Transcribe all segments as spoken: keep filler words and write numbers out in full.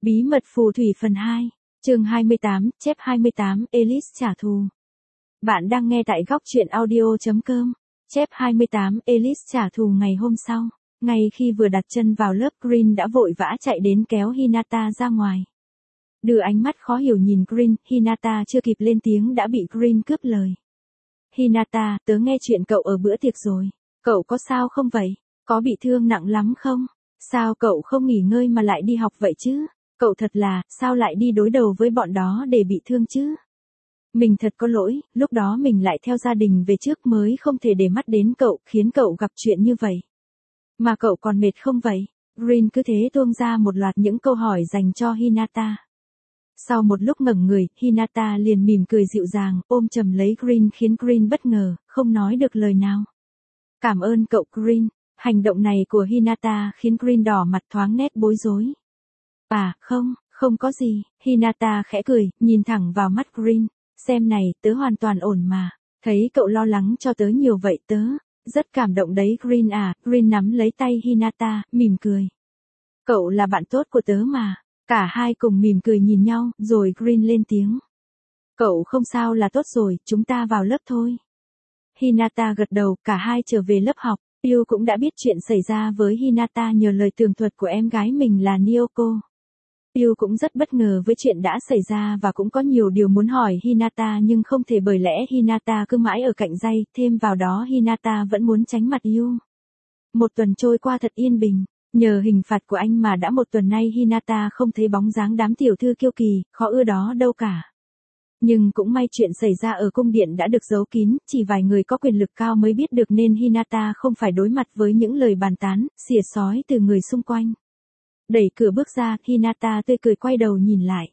Bí mật phù thủy phần hai, chương hai mươi tám, chép hai mươi tám, Alice trả thù. Bạn đang nghe tại góc truyện audio.com. Chép hai mươi tám, Alice trả thù. Ngày hôm sau, ngay khi vừa đặt chân vào lớp, Green đã vội vã chạy đến kéo Hinata ra ngoài. Đưa ánh mắt khó hiểu nhìn Green, Hinata chưa kịp lên tiếng đã bị Green cướp lời. Hinata, tớ nghe chuyện cậu ở bữa tiệc rồi. Cậu có sao không vậy? Có bị thương nặng lắm không? Sao cậu không nghỉ ngơi mà lại đi học vậy chứ? Cậu thật là, sao lại đi đối đầu với bọn đó để bị thương chứ? Mình thật có lỗi, lúc đó mình lại theo gia đình về trước mới không thể để mắt đến cậu, khiến cậu gặp chuyện như vậy. Mà cậu còn mệt không vậy? Green cứ thế tuông ra một loạt những câu hỏi dành cho Hinata. Sau một lúc ngẩng người, Hinata liền mỉm cười dịu dàng, ôm chầm lấy Green khiến Green bất ngờ, không nói được lời nào. Cảm ơn cậu Green. Hành động này của Hinata khiến Green đỏ mặt thoáng nét bối rối. À, không, không có gì, Hinata khẽ cười, nhìn thẳng vào mắt Green. Xem này, tớ hoàn toàn ổn mà. Thấy cậu lo lắng cho tớ nhiều vậy tớ. Rất cảm động đấy Green à. Green nắm lấy tay Hinata, mỉm cười. Cậu là bạn tốt của tớ mà. Cả hai cùng mỉm cười nhìn nhau, rồi Green lên tiếng. Cậu không sao là tốt rồi, chúng ta vào lớp thôi. Hinata gật đầu, cả hai trở về lớp học. Yêu cũng đã biết chuyện xảy ra với Hinata nhờ lời tường thuật của em gái mình là Nyoko. Yêu cũng rất bất ngờ với chuyện đã xảy ra và cũng có nhiều điều muốn hỏi Hinata nhưng không thể bởi lẽ Hinata cứ mãi ở cạnh Jay, thêm vào đó Hinata vẫn muốn tránh mặt Yêu. Một tuần trôi qua thật yên bình, nhờ hình phạt của anh mà đã một tuần nay Hinata không thấy bóng dáng đám tiểu thư kiêu kỳ, khó ưa đó đâu cả. Nhưng cũng may chuyện xảy ra ở cung điện đã được giấu kín, chỉ vài người có quyền lực cao mới biết được nên Hinata không phải đối mặt với những lời bàn tán, xỉa xói từ người xung quanh. Đẩy cửa bước ra, Hinata tươi cười quay đầu nhìn lại.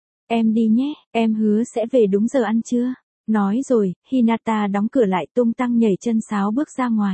Em đi nhé, em hứa sẽ về đúng giờ ăn trưa. Nói rồi, Hinata đóng cửa lại tung tăng nhảy chân sáo bước ra ngoài.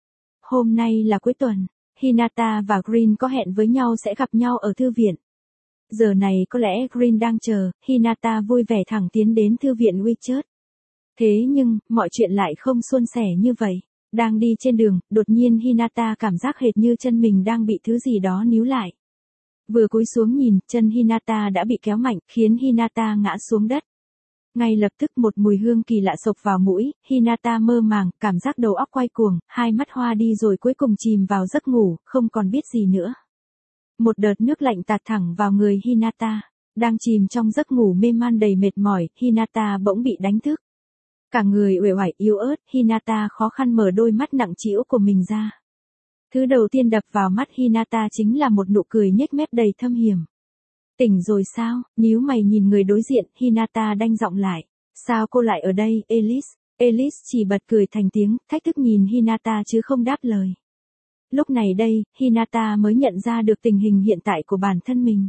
Hôm nay là cuối tuần, Hinata và Green có hẹn với nhau sẽ gặp nhau ở thư viện. Giờ này có lẽ Green đang chờ, Hinata vui vẻ thẳng tiến đến thư viện Witchert. Thế nhưng, mọi chuyện lại không suôn sẻ như vậy. Đang đi trên đường, đột nhiên Hinata cảm giác hệt như chân mình đang bị thứ gì đó níu lại. Vừa cúi xuống nhìn, chân Hinata đã bị kéo mạnh, khiến Hinata ngã xuống đất. Ngay lập tức một mùi hương kỳ lạ xộc vào mũi, Hinata mơ màng, cảm giác đầu óc quay cuồng, hai mắt hoa đi rồi cuối cùng chìm vào giấc ngủ, không còn biết gì nữa. Một đợt nước lạnh tạt thẳng vào người Hinata. Đang chìm trong giấc ngủ mê man đầy mệt mỏi, Hinata bỗng bị đánh thức. Cả người uể oải yếu ớt, Hinata khó khăn mở đôi mắt nặng trĩu của mình ra. Thứ đầu tiên đập vào mắt Hinata chính là một nụ cười nhếch mép đầy thâm hiểm. Tỉnh rồi sao? Nhíu mày nhìn người đối diện, Hinata đanh giọng lại. Sao cô lại ở đây, Alice? Alice chỉ bật cười thành tiếng, thách thức nhìn Hinata chứ không đáp lời. Lúc này đây, Hinata mới nhận ra được tình hình hiện tại của bản thân mình.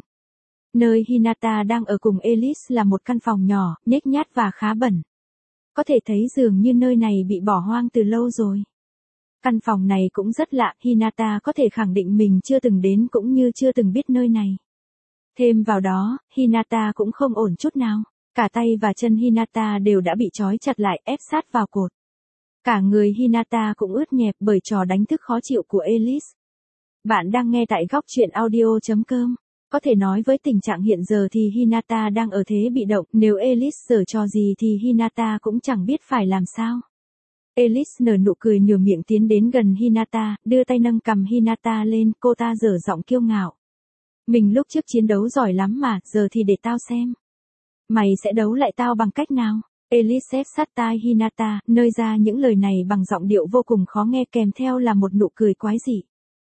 Nơi Hinata đang ở cùng Alice là một căn phòng nhỏ, nhếch nhác và khá bẩn. Có thể thấy dường như nơi này bị bỏ hoang từ lâu rồi. Căn phòng này cũng rất lạ, Hinata có thể khẳng định mình chưa từng đến cũng như chưa từng biết nơi này. Thêm vào đó, Hinata cũng không ổn chút nào. Cả tay và chân Hinata đều đã bị trói chặt lại, ép sát vào cột. Cả người Hinata cũng ướt nhẹp bởi trò đánh thức khó chịu của Alice. Bạn đang nghe tại góc truyện audio.com. Có thể nói với tình trạng hiện giờ thì Hinata đang ở thế bị động, nếu Alice giở trò gì thì Hinata cũng chẳng biết phải làm sao. Alice nở nụ cười nửa miệng tiến đến gần Hinata, đưa tay nâng cằm Hinata lên, cô ta dở giọng kiêu ngạo. Mình lúc trước chiến đấu giỏi lắm mà, giờ thì để tao xem. Mày sẽ đấu lại tao bằng cách nào? Alice ép sát tai Hinata, nơi ra những lời này bằng giọng điệu vô cùng khó nghe kèm theo là một nụ cười quái dị.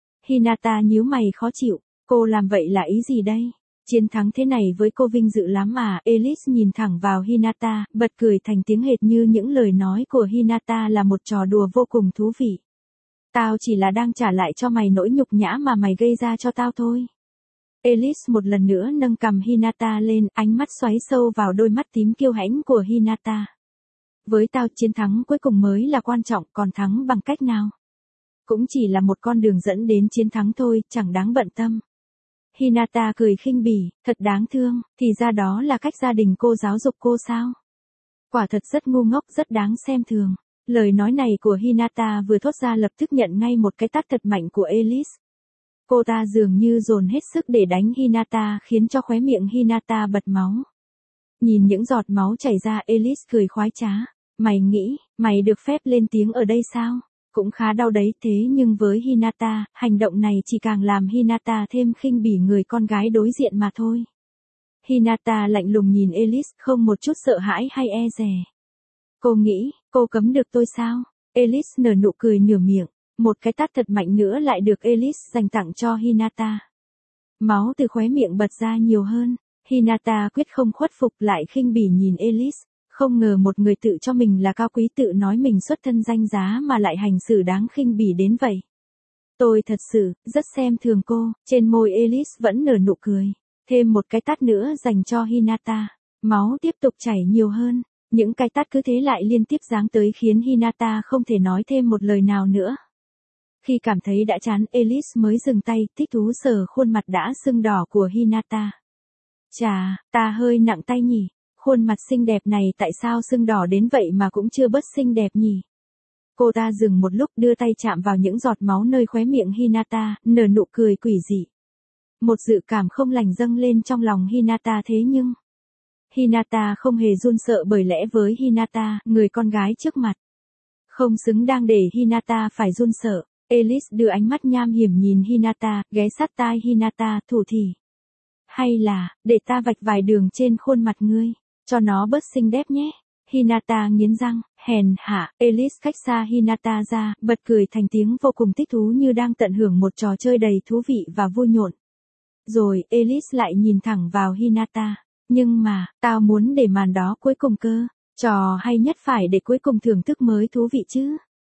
Hinata nhíu mày khó chịu, cô làm vậy là ý gì đây? Chiến thắng thế này với cô vinh dự lắm à? Alice nhìn thẳng vào Hinata, bật cười thành tiếng hệt như những lời nói của Hinata là một trò đùa vô cùng thú vị. Tao chỉ là đang trả lại cho mày nỗi nhục nhã mà mày gây ra cho tao thôi. Alice một lần nữa nâng cằm Hinata lên, ánh mắt xoáy sâu vào đôi mắt tím kiêu hãnh của Hinata. Với tao chiến thắng cuối cùng mới là quan trọng, còn thắng bằng cách nào? Cũng chỉ là một con đường dẫn đến chiến thắng thôi, chẳng đáng bận tâm. Hinata cười khinh bỉ, thật đáng thương, thì ra đó là cách gia đình cô giáo dục cô sao? Quả thật rất ngu ngốc, rất đáng xem thường. Lời nói này của Hinata vừa thốt ra lập tức nhận ngay một cái tát thật mạnh của Alice. Cô ta dường như dồn hết sức để đánh Hinata khiến cho khóe miệng Hinata bật máu. Nhìn những giọt máu chảy ra Elise cười khoái trá. Mày nghĩ, mày được phép lên tiếng ở đây sao? Cũng khá đau đấy thế nhưng với Hinata, hành động này chỉ càng làm Hinata thêm khinh bỉ người con gái đối diện mà thôi. Hinata lạnh lùng nhìn Elise không một chút sợ hãi hay e dè. Cô nghĩ, cô cấm được tôi sao? Elise nở nụ cười nửa miệng. Một cái tát thật mạnh nữa lại được Elise dành tặng cho Hinata. Máu từ khóe miệng bật ra nhiều hơn. Hinata quyết không khuất phục lại khinh bỉ nhìn Elise. Không ngờ một người tự cho mình là cao quý tự nói mình xuất thân danh giá mà lại hành xử đáng khinh bỉ đến vậy. Tôi thật sự, rất xem thường cô. Trên môi Elise vẫn nở nụ cười. Thêm một cái tát nữa dành cho Hinata. Máu tiếp tục chảy nhiều hơn. Những cái tát cứ thế lại liên tiếp giáng tới khiến Hinata không thể nói thêm một lời nào nữa. Khi cảm thấy đã chán Elise mới dừng tay, thích thú sờ khuôn mặt đã sưng đỏ của Hinata. Chà, ta hơi nặng tay nhỉ. Khuôn mặt xinh đẹp này tại sao sưng đỏ đến vậy mà cũng chưa bớt xinh đẹp nhỉ? Cô ta dừng một lúc đưa tay chạm vào những giọt máu nơi khóe miệng Hinata, nở nụ cười quỷ dị. Một dự cảm không lành dâng lên trong lòng Hinata thế nhưng... Hinata không hề run sợ bởi lẽ với Hinata, người con gái trước mặt. Không xứng đang để Hinata phải run sợ. Elise đưa ánh mắt nham hiểm nhìn Hinata, ghé sát tai Hinata, thủ thỉ. Hay là, để ta vạch vài đường trên khuôn mặt ngươi, cho nó bớt xinh đẹp nhé. Hinata nghiến răng, hèn hạ, Elise cách xa Hinata ra, bật cười thành tiếng vô cùng thích thú như đang tận hưởng một trò chơi đầy thú vị và vui nhộn. Rồi, Elise lại nhìn thẳng vào Hinata. Nhưng mà, tao muốn để màn đó cuối cùng cơ. Trò hay nhất phải để cuối cùng thưởng thức mới thú vị chứ.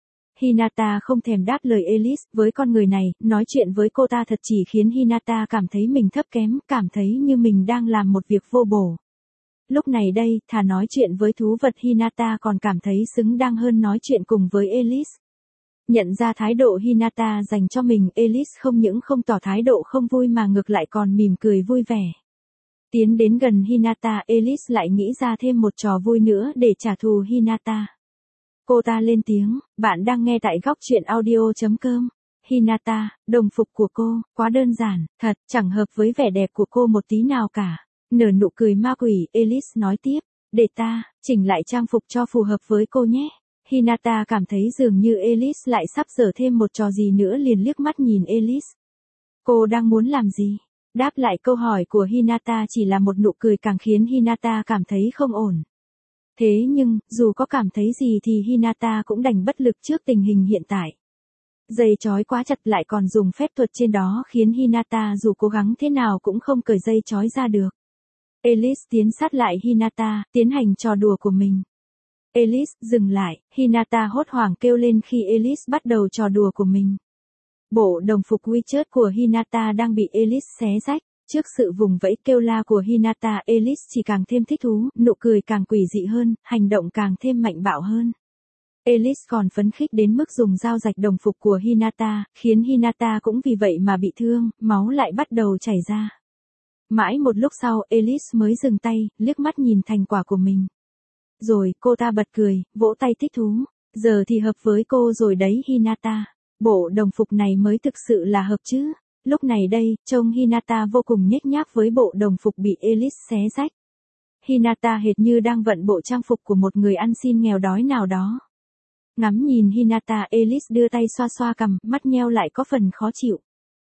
Hinata không thèm đáp lời Elise, với con người này, nói chuyện với cô ta thật chỉ khiến Hinata cảm thấy mình thấp kém, cảm thấy như mình đang làm một việc vô bổ. Lúc này đây, thà nói chuyện với thú vật Hinata còn cảm thấy xứng đáng hơn nói chuyện cùng với Elise. Nhận ra thái độ Hinata dành cho mình, Elise không những không tỏ thái độ không vui mà ngược lại còn mỉm cười vui vẻ. Tiến đến gần Hinata, Elise lại nghĩ ra thêm một trò vui nữa để trả thù Hinata. Cô ta lên tiếng, bạn đang nghe tại góc truyện audio chấm com. Hinata, đồng phục của cô, quá đơn giản, thật, chẳng hợp với vẻ đẹp của cô một tí nào cả. Nở nụ cười ma quỷ, Elise nói tiếp, để ta, chỉnh lại trang phục cho phù hợp với cô nhé. Hinata cảm thấy dường như Elise lại sắp dở thêm một trò gì nữa liền liếc mắt nhìn Elise. Cô đang muốn làm gì? Đáp lại câu hỏi của Hinata chỉ là một nụ cười càng khiến Hinata cảm thấy không ổn. Thế nhưng, dù có cảm thấy gì thì Hinata cũng đành bất lực trước tình hình hiện tại. Dây trói quá chặt lại còn dùng phép thuật trên đó khiến Hinata dù cố gắng thế nào cũng không cởi dây trói ra được. Elise tiến sát lại Hinata, tiến hành trò đùa của mình. Elise, dừng lại, Hinata hốt hoảng kêu lên khi Elise bắt đầu trò đùa của mình. Bộ đồng phục Witcher của Hinata đang bị Elise xé rách. Trước sự vùng vẫy kêu la của Hinata, Elise chỉ càng thêm thích thú, nụ cười càng quỷ dị hơn, hành động càng thêm mạnh bạo hơn. Elise còn phấn khích đến mức dùng dao rạch đồng phục của Hinata, khiến Hinata cũng vì vậy mà bị thương, máu lại bắt đầu chảy ra. Mãi một lúc sau, Elise mới dừng tay, liếc mắt nhìn thành quả của mình. Rồi, cô ta bật cười, vỗ tay thích thú. Giờ thì hợp với cô rồi đấy Hinata. Bộ đồng phục này mới thực sự là hợp chứ. Lúc này đây, trông Hinata vô cùng nhếch nhác với bộ đồng phục bị Elise xé rách. Hinata hệt như đang vận bộ trang phục của một người ăn xin nghèo đói nào đó. Ngắm nhìn Hinata, Elise đưa tay xoa xoa cằm, mắt nheo lại có phần khó chịu.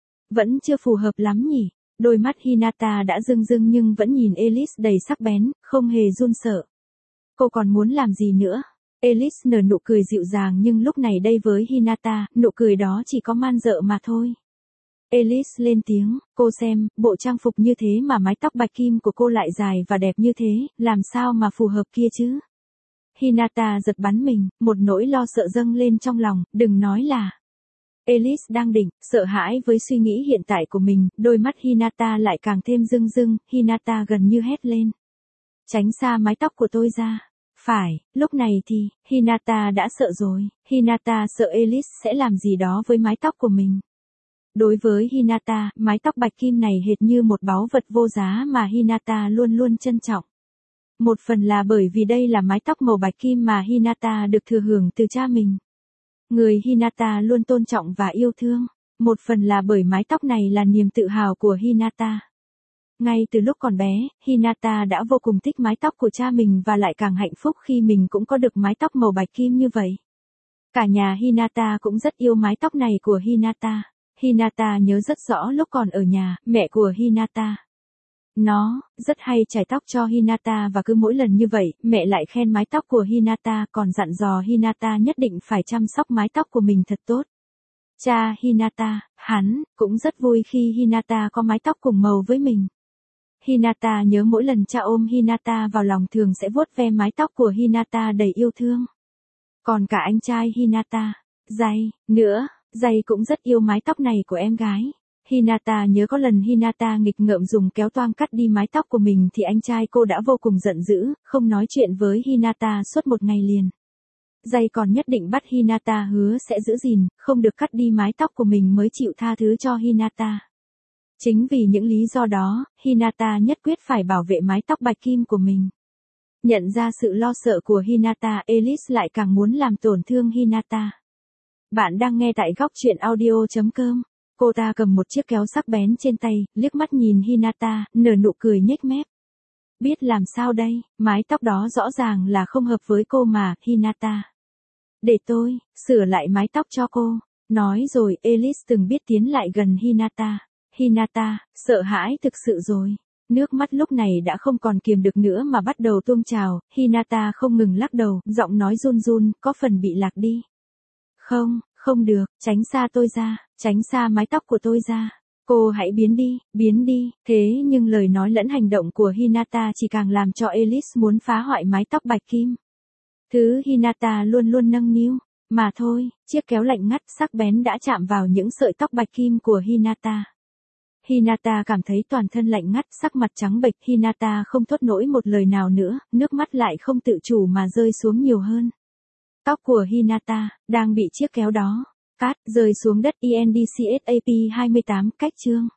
Vẫn chưa phù hợp lắm nhỉ. Đôi mắt Hinata đã rưng rưng nhưng vẫn nhìn Elise đầy sắc bén, không hề run sợ. Cô còn muốn làm gì nữa? Elise nở nụ cười dịu dàng nhưng lúc này đây với Hinata, nụ cười đó chỉ có man dợ mà thôi. Elise lên tiếng, cô xem, bộ trang phục như thế mà mái tóc bạch kim của cô lại dài và đẹp như thế, làm sao mà phù hợp kia chứ? Hinata giật bắn mình, một nỗi lo sợ dâng lên trong lòng, đừng nói là... Elise đang định, sợ hãi với suy nghĩ hiện tại của mình, đôi mắt Hinata lại càng thêm rưng rưng, Hinata gần như hét lên. Tránh xa mái tóc của tôi ra. Phải, lúc này thì, Hinata đã sợ rồi, Hinata sợ Elise sẽ làm gì đó với mái tóc của mình. Đối với Hinata, mái tóc bạch kim này hệt như một báu vật vô giá mà Hinata luôn luôn trân trọng. Một phần là bởi vì đây là mái tóc màu bạch kim mà Hinata được thừa hưởng từ cha mình. Người Hinata luôn tôn trọng và yêu thương. Một phần là bởi mái tóc này là niềm tự hào của Hinata. Ngay từ lúc còn bé, Hinata đã vô cùng thích mái tóc của cha mình và lại càng hạnh phúc khi mình cũng có được mái tóc màu bạch kim như vậy. Cả nhà Hinata cũng rất yêu mái tóc này của Hinata. Hinata nhớ rất rõ lúc còn ở nhà, mẹ của Hinata. Nó, rất hay chải tóc cho Hinata và cứ mỗi lần như vậy, mẹ lại khen mái tóc của Hinata còn dặn dò Hinata nhất định phải chăm sóc mái tóc của mình thật tốt. Cha Hinata, hắn, cũng rất vui khi Hinata có mái tóc cùng màu với mình. Hinata nhớ mỗi lần cha ôm Hinata vào lòng thường sẽ vuốt ve mái tóc của Hinata đầy yêu thương. Còn cả anh trai Hinata, Jay, nữa, Jay cũng rất yêu mái tóc này của em gái. Hinata nhớ có lần Hinata nghịch ngợm dùng kéo toang cắt đi mái tóc của mình thì anh trai cô đã vô cùng giận dữ, không nói chuyện với Hinata suốt một ngày liền. Jay còn nhất định bắt Hinata hứa sẽ giữ gìn, không được cắt đi mái tóc của mình mới chịu tha thứ cho Hinata. Chính vì những lý do đó, Hinata nhất quyết phải bảo vệ mái tóc bạch kim của mình. Nhận ra sự lo sợ của Hinata, Elise lại càng muốn làm tổn thương Hinata. Bạn đang nghe tại góc truyện audio chấm com. Cô ta cầm một chiếc kéo sắc bén trên tay, liếc mắt nhìn Hinata, nở nụ cười nhếch mép. Biết làm sao đây, mái tóc đó rõ ràng là không hợp với cô mà, Hinata. Để tôi, sửa lại mái tóc cho cô. Nói rồi, Elise từng biết tiến lại gần Hinata. Hinata, sợ hãi thực sự rồi. Nước mắt lúc này đã không còn kiềm được nữa mà bắt đầu tuôn trào, Hinata không ngừng lắc đầu, giọng nói run run, có phần bị lạc đi. Không, không được, tránh xa tôi ra, tránh xa mái tóc của tôi ra. Cô hãy biến đi, biến đi, thế nhưng lời nói lẫn hành động của Hinata chỉ càng làm cho Elise muốn phá hoại mái tóc bạch kim. Thứ Hinata luôn luôn nâng niu, mà thôi, chiếc kéo lạnh ngắt sắc bén đã chạm vào những sợi tóc bạch kim của Hinata. Hinata cảm thấy toàn thân lạnh ngắt, sắc mặt trắng bệch, Hinata không thốt nổi một lời nào nữa, nước mắt lại không tự chủ mà rơi xuống nhiều hơn. Tóc của Hinata, đang bị chiếc kéo đó, cát, rơi xuống đất. i en đê xê ét a pê hai mươi tám, cách chương.